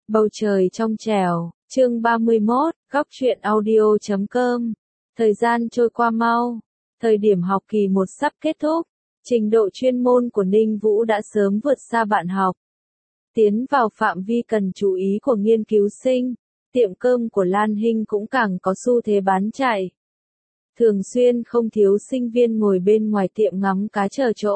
Bầu trời trong trẻo, chương 31, góc truyện audio.com. Thời gian trôi qua mau, thời điểm học kỳ 1 sắp kết thúc, trình độ chuyên môn của Ninh Vũ đã sớm vượt xa bạn học. Tiến vào phạm vi cần chú ý của nghiên cứu sinh, tiệm cơm của Lan Hinh cũng càng có xu thế bán chạy. Thường xuyên không thiếu sinh viên ngồi bên ngoài tiệm ngắm cá chờ chỗ.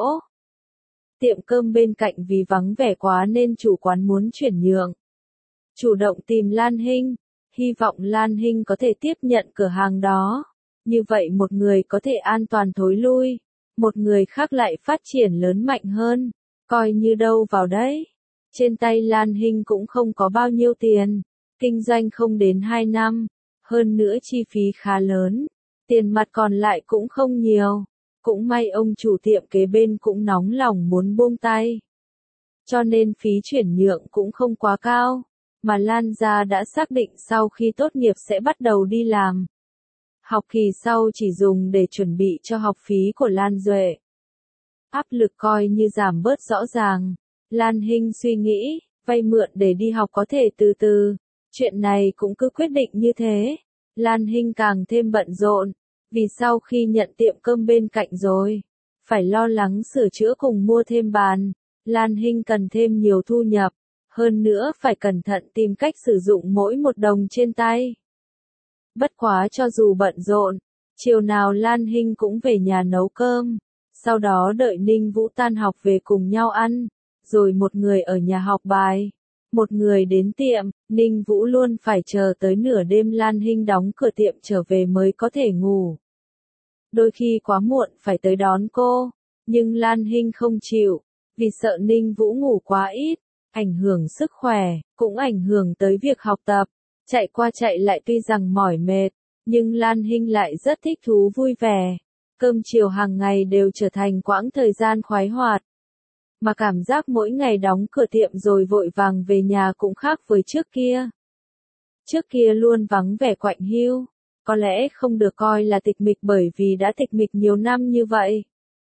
Tiệm cơm bên cạnh vì vắng vẻ quá nên chủ quán muốn chuyển nhượng. Chủ động tìm Lan Hinh, hy vọng Lan Hinh có thể tiếp nhận cửa hàng đó. Như vậy một người có thể an toàn thối lui, một người khác lại phát triển lớn mạnh hơn, coi như đâu vào đấy. Trên tay Lan Hinh cũng không có bao nhiêu tiền, kinh doanh không đến 2 năm, hơn nữa chi phí khá lớn, tiền mặt còn lại cũng không nhiều. Cũng may ông chủ tiệm kế bên cũng nóng lòng muốn buông tay. Cho nên phí chuyển nhượng cũng không quá cao, mà Lan gia đã xác định sau khi tốt nghiệp sẽ bắt đầu đi làm. Học kỳ sau chỉ dùng để chuẩn bị cho học phí của Lan Duệ. Áp lực coi như giảm bớt rõ ràng. Lan Hinh suy nghĩ, vay mượn để đi học có thể từ từ. Chuyện này cũng cứ quyết định như thế. Lan Hinh càng thêm bận rộn. Vì sau khi nhận tiệm cơm bên cạnh rồi, phải lo lắng sửa chữa cùng mua thêm bàn, Lan Hinh cần thêm nhiều thu nhập, hơn nữa phải cẩn thận tìm cách sử dụng mỗi một đồng trên tay. Bất quá cho dù bận rộn, chiều nào Lan Hinh cũng về nhà nấu cơm, sau đó đợi Ninh Vũ tan học về cùng nhau ăn, rồi một người ở nhà học bài, một người đến tiệm. Ninh Vũ luôn phải chờ tới nửa đêm Lan Hinh đóng cửa tiệm trở về mới có thể ngủ. Đôi khi quá muộn phải tới đón cô, nhưng Lan Hinh không chịu, vì sợ Ninh Vũ ngủ quá ít, ảnh hưởng sức khỏe, cũng ảnh hưởng tới việc học tập. Chạy qua chạy lại tuy rằng mỏi mệt, nhưng Lan Hinh lại rất thích thú vui vẻ. Cơm chiều hàng ngày đều trở thành quãng thời gian khoái hoạt. Mà cảm giác mỗi ngày đóng cửa tiệm rồi vội vàng về nhà cũng khác với trước kia. Trước kia luôn vắng vẻ quạnh hiu. Có lẽ không được coi là tịch mịch bởi vì đã tịch mịch nhiều năm như vậy.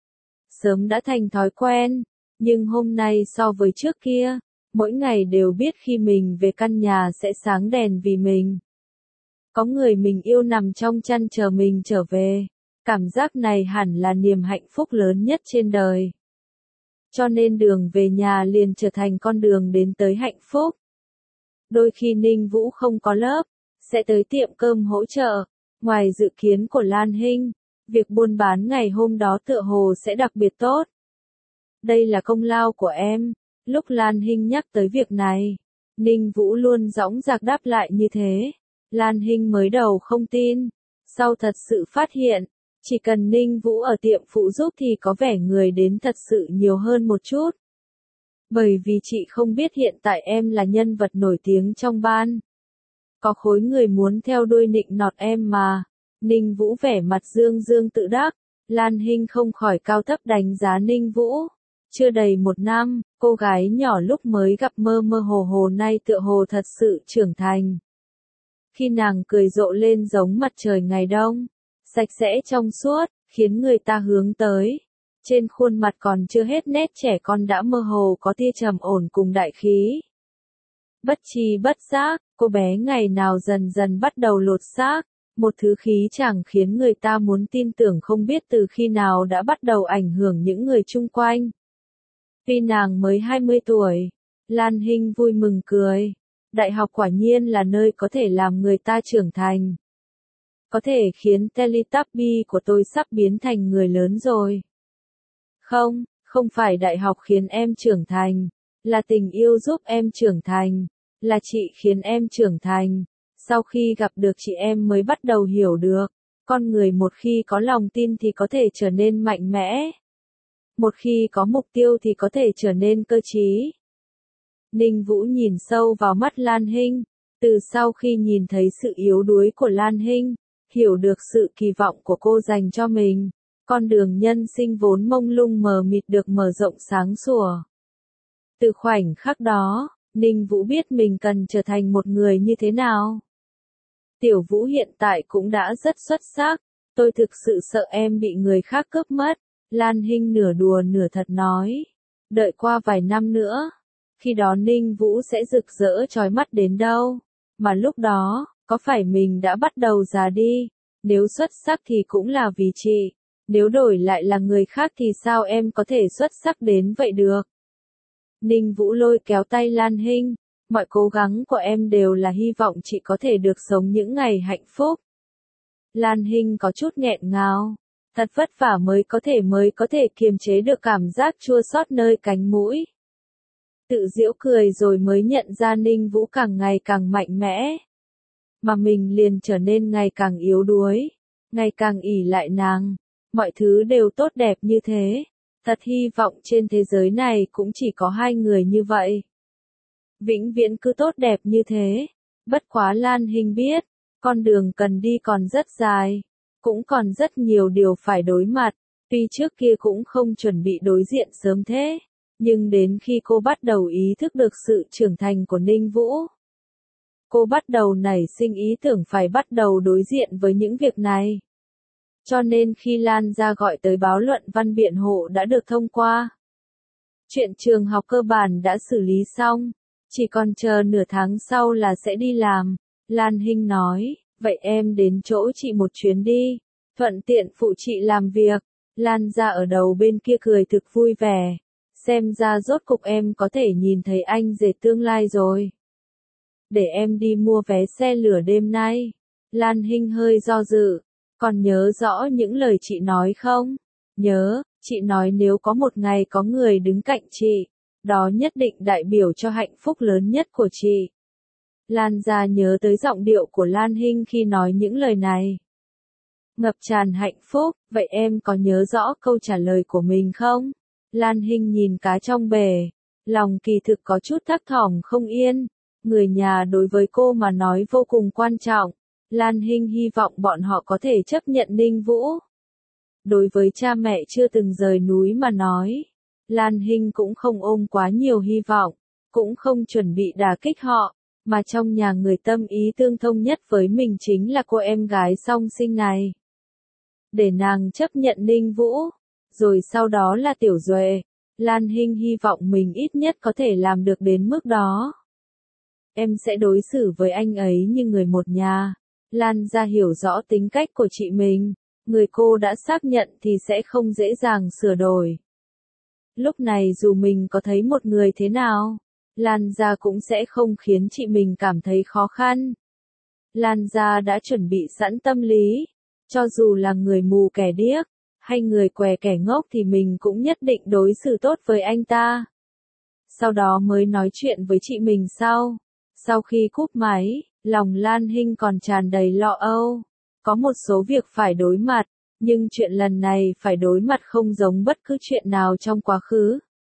Sớm đã thành thói quen, nhưng hôm nay so với trước kia, mỗi ngày đều biết khi mình về căn nhà sẽ sáng đèn vì mình. Có người mình yêu nằm trong chăn chờ mình trở về, cảm giác này hẳn là niềm hạnh phúc lớn nhất trên đời. Cho nên đường về nhà liền trở thành con đường đến tới hạnh phúc. Đôi khi Ninh Vũ không có lớp, sẽ tới tiệm cơm hỗ trợ. Ngoài dự kiến của Lan Hinh, việc buôn bán ngày hôm đó tựa hồ sẽ đặc biệt tốt. Đây là công lao của em. Lúc Lan Hinh nhắc tới việc này, Ninh Vũ luôn dõng dạc đáp lại như thế. Lan Hinh mới đầu không tin, sau thật sự phát hiện, chỉ cần Ninh Vũ ở tiệm phụ giúp thì có vẻ người đến thật sự nhiều hơn một chút. Bởi vì chị không biết hiện tại em là nhân vật nổi tiếng trong ban. Có khối người muốn theo đuôi nịnh nọt em mà. Ninh Vũ vẻ mặt dương dương tự đắc. Lan Hinh không khỏi cao thấp đánh giá Ninh Vũ. Chưa đầy 1 năm, cô gái nhỏ lúc mới gặp mơ mơ hồ hồ nay tựa hồ thật sự trưởng thành. Khi nàng cười rộ lên giống mặt trời ngày đông, sạch sẽ trong suốt, khiến người ta hướng tới. Trên khuôn mặt còn chưa hết nét trẻ con đã mơ hồ có tia trầm ổn cùng đại khí. Bất tri bất giác, cô bé ngày nào dần dần bắt đầu lột xác, một thứ khí chẳng khiến người ta muốn tin tưởng không biết từ khi nào đã bắt đầu ảnh hưởng những người chung quanh. Tuy nàng mới 20 tuổi, Lan Hinh vui mừng cười. Đại học quả nhiên là nơi có thể làm người ta trưởng thành. Có thể khiến Teletubby của tôi sắp biến thành người lớn rồi. Không phải đại học khiến em trưởng thành, là tình yêu giúp em trưởng thành, là chị khiến em trưởng thành. Sau khi gặp được chị em mới bắt đầu hiểu được, con người một khi có lòng tin thì có thể trở nên mạnh mẽ. Một khi có mục tiêu thì có thể trở nên cơ trí. Ninh Vũ nhìn sâu vào mắt Lan Hinh, từ sau khi nhìn thấy sự yếu đuối của Lan Hinh, hiểu được sự kỳ vọng của cô dành cho mình, con đường nhân sinh vốn mông lung mờ mịt được mở rộng sáng sủa. Từ khoảnh khắc đó, Ninh Vũ biết mình cần trở thành một người như thế nào. Tiểu Vũ hiện tại cũng đã rất xuất sắc, tôi thực sự sợ em bị người khác cướp mất. Lan Hinh nửa đùa nửa thật nói. Đợi qua vài năm nữa, khi đó Ninh Vũ sẽ rực rỡ chói mắt đến đâu. Mà lúc đó, có phải mình đã bắt đầu già đi? Nếu xuất sắc thì cũng là vì chị. Nếu đổi lại là người khác thì sao em có thể xuất sắc đến vậy được? Ninh Vũ lôi kéo tay Lan Hinh. Mọi cố gắng của em đều là hy vọng chị có thể được sống những ngày hạnh phúc. Lan Hinh có chút nghẹn ngào. Thật vất vả mới có thể kiềm chế được cảm giác chua xót nơi cánh mũi. Tự giễu cười rồi mới nhận ra Ninh Vũ càng ngày càng mạnh mẽ. Mà mình liền trở nên ngày càng yếu đuối, ngày càng ỷ lại nàng. Mọi thứ đều tốt đẹp như thế. Thật hy vọng trên thế giới này cũng chỉ có hai người như vậy. Vĩnh viễn cứ tốt đẹp như thế. Bất quá Lan Hinh biết, con đường cần đi còn rất dài. Cũng còn rất nhiều điều phải đối mặt. Tuy trước kia cũng không chuẩn bị đối diện sớm thế. Nhưng đến khi cô bắt đầu ý thức được sự trưởng thành của Ninh Vũ, cô bắt đầu nảy sinh ý tưởng phải bắt đầu đối diện với những việc này. Cho nên khi Lan ra gọi tới báo luận văn biện hộ đã được thông qua. Chuyện trường học cơ bản đã xử lý xong, chỉ còn chờ nửa tháng sau là sẽ đi làm. Lan Hinh nói, vậy em đến chỗ chị một chuyến đi, thuận tiện phụ chị làm việc. Lan ra ở đầu bên kia cười thực vui vẻ. Xem ra rốt cục em có thể nhìn thấy anh rể tương lai rồi. Để em đi mua vé xe lửa đêm nay. Lan Hinh hơi do dự. Còn nhớ rõ những lời chị nói không? Nhớ, chị nói nếu có một ngày có người đứng cạnh chị, đó nhất định đại biểu cho hạnh phúc lớn nhất của chị. Lan ra nhớ tới giọng điệu của Lan Hinh khi nói những lời này. Ngập tràn hạnh phúc, vậy em có nhớ rõ câu trả lời của mình không? Lan Hinh nhìn cá trong bể, lòng kỳ thực có chút thấp thỏm không yên. Người nhà đối với cô mà nói vô cùng quan trọng. Lan Hinh hy vọng bọn họ có thể chấp nhận Ninh Vũ. Đối với cha mẹ chưa từng rời núi mà nói, Lan Hinh cũng không ôm quá nhiều hy vọng, cũng không chuẩn bị đả kích họ, mà trong nhà người tâm ý tương thông nhất với mình chính là cô em gái song sinh này. Để nàng chấp nhận Ninh Vũ, rồi sau đó là Tiểu Duệ. Lan Hinh hy vọng mình ít nhất có thể làm được đến mức đó. Em sẽ đối xử với anh ấy như người một nhà. Lan ra hiểu rõ tính cách của chị mình, người cô đã xác nhận thì sẽ không dễ dàng sửa đổi. Lúc này dù mình có thấy một người thế nào, Lan ra cũng sẽ không khiến chị mình cảm thấy khó khăn. Lan ra đã chuẩn bị sẵn tâm lý, cho dù là người mù kẻ điếc, hay người què kẻ ngốc thì mình cũng nhất định đối xử tốt với anh ta. Sau đó mới nói chuyện với chị mình sau. Sau khi cúp máy, lòng Lan Hinh còn tràn đầy lo âu. Có một số việc phải đối mặt, nhưng chuyện lần này phải đối mặt không giống bất cứ chuyện nào trong quá khứ.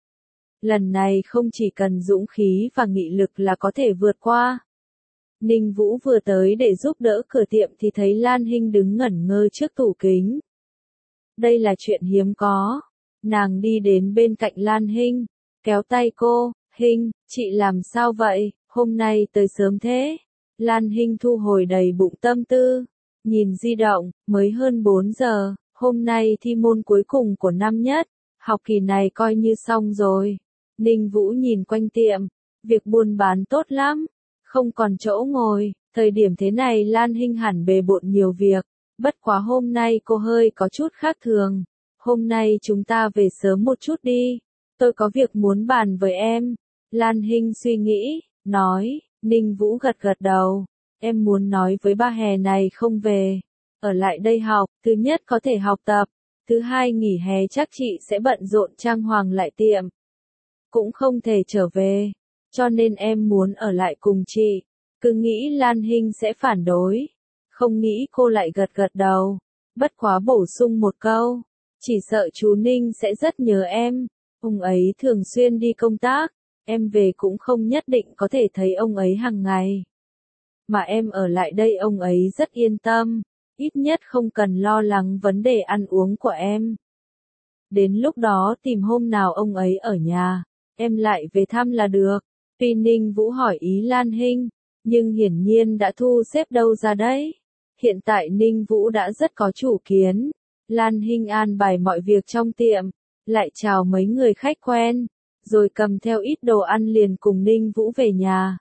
Lần này không chỉ cần dũng khí và nghị lực là có thể vượt qua. Ninh Vũ vừa tới để giúp đỡ cửa tiệm thì thấy Lan Hinh đứng ngẩn ngơ trước tủ kính. Đây là chuyện hiếm có. Nàng đi đến bên cạnh Lan Hinh, kéo tay cô, Hinh, chị làm sao vậy, hôm nay tới sớm thế. Lan Hinh thu hồi đầy bụng tâm tư, nhìn di động, mới hơn 4 giờ, hôm nay thi môn cuối cùng của năm nhất, học kỳ này coi như xong rồi. Ninh Vũ nhìn quanh tiệm, việc buôn bán tốt lắm, không còn chỗ ngồi, thời điểm thế này Lan Hinh hẳn bề bộn nhiều việc, bất quá hôm nay cô hơi có chút khác thường. Hôm nay chúng ta về sớm một chút đi, tôi có việc muốn bàn với em. Lan Hinh suy nghĩ, nói. Ninh Vũ gật gật đầu, em muốn nói với ba hè này không về, ở lại đây học, thứ nhất có thể học tập, thứ hai nghỉ hè chắc chị sẽ bận rộn trang hoàng lại tiệm, cũng không thể trở về, cho nên em muốn ở lại cùng chị. Cứ nghĩ Lan Hinh sẽ phản đối, không nghĩ cô lại gật gật đầu, bất quá bổ sung một câu, chỉ sợ chú Ninh sẽ rất nhớ em, ông ấy thường xuyên đi công tác. Em về cũng không nhất định có thể thấy ông ấy hàng ngày. Mà em ở lại đây ông ấy rất yên tâm, ít nhất không cần lo lắng vấn đề ăn uống của em. Đến lúc đó tìm hôm nào ông ấy ở nhà, em lại về thăm là được. Tuy Ninh Vũ hỏi ý Lan Hinh, nhưng hiển nhiên đã thu xếp đâu ra đấy. Hiện tại Ninh Vũ đã rất có chủ kiến. Lan Hinh an bài mọi việc trong tiệm, lại chào mấy người khách quen. rồi cầm theo ít đồ ăn liền cùng Ninh Vũ về nhà.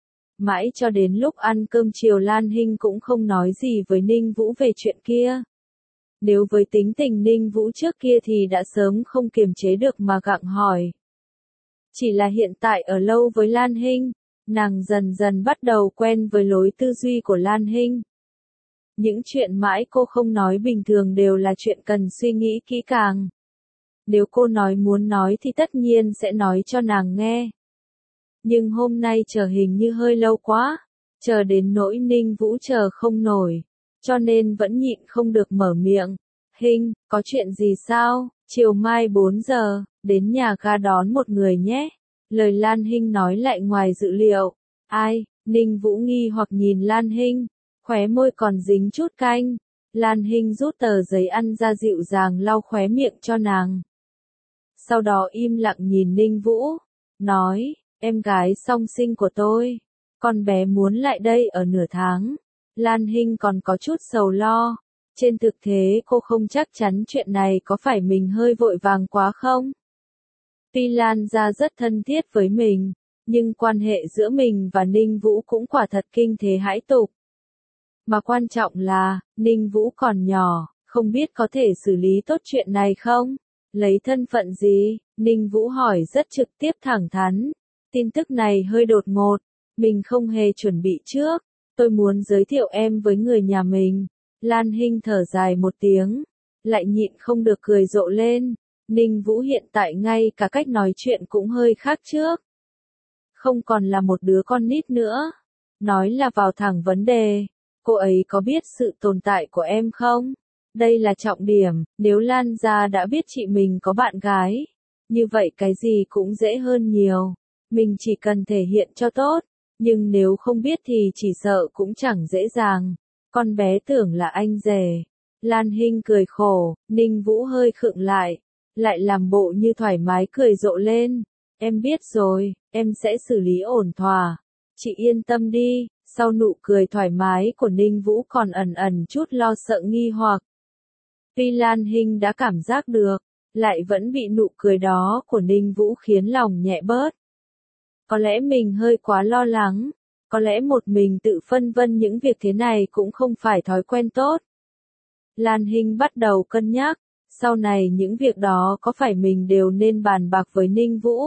Mãi cho đến lúc ăn cơm chiều Lan Hinh cũng không nói gì với Ninh Vũ về chuyện kia. Nếu với tính tình Ninh Vũ trước kia thì đã sớm không kiềm chế được mà gặng hỏi. Chỉ là hiện tại ở lâu với Lan Hinh, nàng dần dần bắt đầu quen với lối tư duy của Lan Hinh. Những chuyện mãi cô không nói bình thường đều là chuyện cần suy nghĩ kỹ càng. Nếu cô nói muốn nói thì tất nhiên sẽ nói cho nàng nghe. Nhưng hôm nay chờ hình như hơi lâu quá, chờ đến nỗi Ninh Vũ chờ không nổi, cho nên vẫn nhịn không được mở miệng. Hinh, có chuyện gì sao? Chiều mai 4 giờ, đến nhà ga đón một người nhé. Lời Lan Hinh nói lại ngoài dự liệu. Ai? Ninh Vũ nghi hoặc nhìn Lan Hinh, khóe môi còn dính chút canh. Lan Hinh rút tờ giấy ăn ra dịu dàng lau khóe miệng cho nàng. Sau đó im lặng nhìn Ninh Vũ, nói, em gái song sinh của tôi, con bé muốn lại đây ở nửa tháng. Lan Hinh còn có chút sầu lo. Trên thực tế cô không chắc chắn chuyện này có phải mình hơi vội vàng quá không? Tuy Lan gia rất thân thiết với mình, nhưng quan hệ giữa mình và Ninh Vũ cũng quả thật kinh thế hãi tục. Mà quan trọng là, Ninh Vũ còn nhỏ, không biết có thể xử lý tốt chuyện này không? Lấy thân phận gì? Ninh Vũ hỏi rất trực tiếp thẳng thắn. Tin tức này hơi đột ngột, mình không hề chuẩn bị trước. Tôi muốn giới thiệu em với người nhà mình. Lan Hinh thở dài một tiếng, lại nhịn không được cười rộ lên. Ninh Vũ hiện tại ngay cả cách nói chuyện cũng hơi khác trước. Không còn là một đứa con nít nữa. Nói là vào thẳng vấn đề. Cô ấy có biết sự tồn tại của em không? Đây là trọng điểm, nếu Lan gia đã biết chị mình có bạn gái, như vậy cái gì cũng dễ hơn nhiều. Mình chỉ cần thể hiện cho tốt, nhưng nếu không biết thì chỉ sợ cũng chẳng dễ dàng. Con bé tưởng là anh rể. Lan Hinh cười khổ, Ninh Vũ hơi khựng lại làm bộ như thoải mái cười rộ lên. Em biết rồi, em sẽ xử lý ổn thỏa. Chị yên tâm đi. Sau nụ cười thoải mái của Ninh Vũ còn ẩn ẩn chút lo sợ nghi hoặc. Tuy Lan Hinh đã cảm giác được, lại vẫn bị nụ cười đó của Ninh Vũ khiến lòng nhẹ bớt. Có lẽ mình hơi quá lo lắng, có lẽ một mình tự phân vân những việc thế này cũng không phải thói quen tốt. Lan Hinh bắt đầu cân nhắc, sau này những việc đó có phải mình đều nên bàn bạc với Ninh Vũ,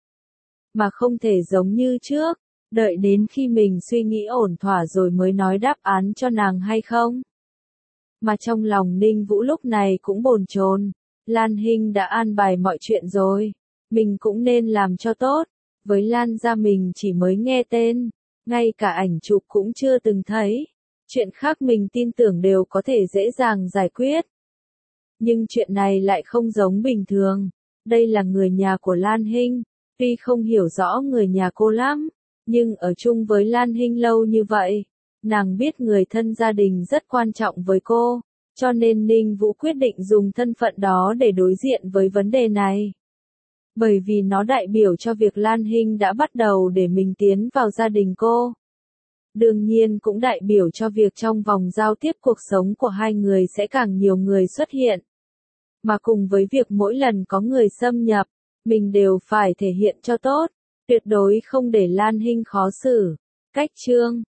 mà không thể giống như trước, đợi đến khi mình suy nghĩ ổn thỏa rồi mới nói đáp án cho nàng hay không. Mà trong lòng Ninh Vũ lúc này cũng bồn chồn, Lan Hinh đã an bài mọi chuyện rồi, mình cũng nên làm cho tốt. Với Lan gia mình chỉ mới nghe tên, ngay cả ảnh chụp cũng chưa từng thấy. Chuyện khác mình tin tưởng đều có thể dễ dàng giải quyết. Nhưng chuyện này lại không giống bình thường. Đây là người nhà của Lan Hinh, tuy không hiểu rõ người nhà cô lắm, nhưng ở chung với Lan Hinh lâu như vậy, nàng biết người thân gia đình rất quan trọng với cô, cho nên Ninh Vũ quyết định dùng thân phận đó để đối diện với vấn đề này. Bởi vì nó đại biểu cho việc Lan Hinh đã bắt đầu để mình tiến vào gia đình cô. Đương nhiên cũng đại biểu cho việc trong vòng giao tiếp cuộc sống của hai người sẽ càng nhiều người xuất hiện. Mà cùng với việc mỗi lần có người xâm nhập, mình đều phải thể hiện cho tốt, tuyệt đối không để Lan Hinh khó xử. Cách chương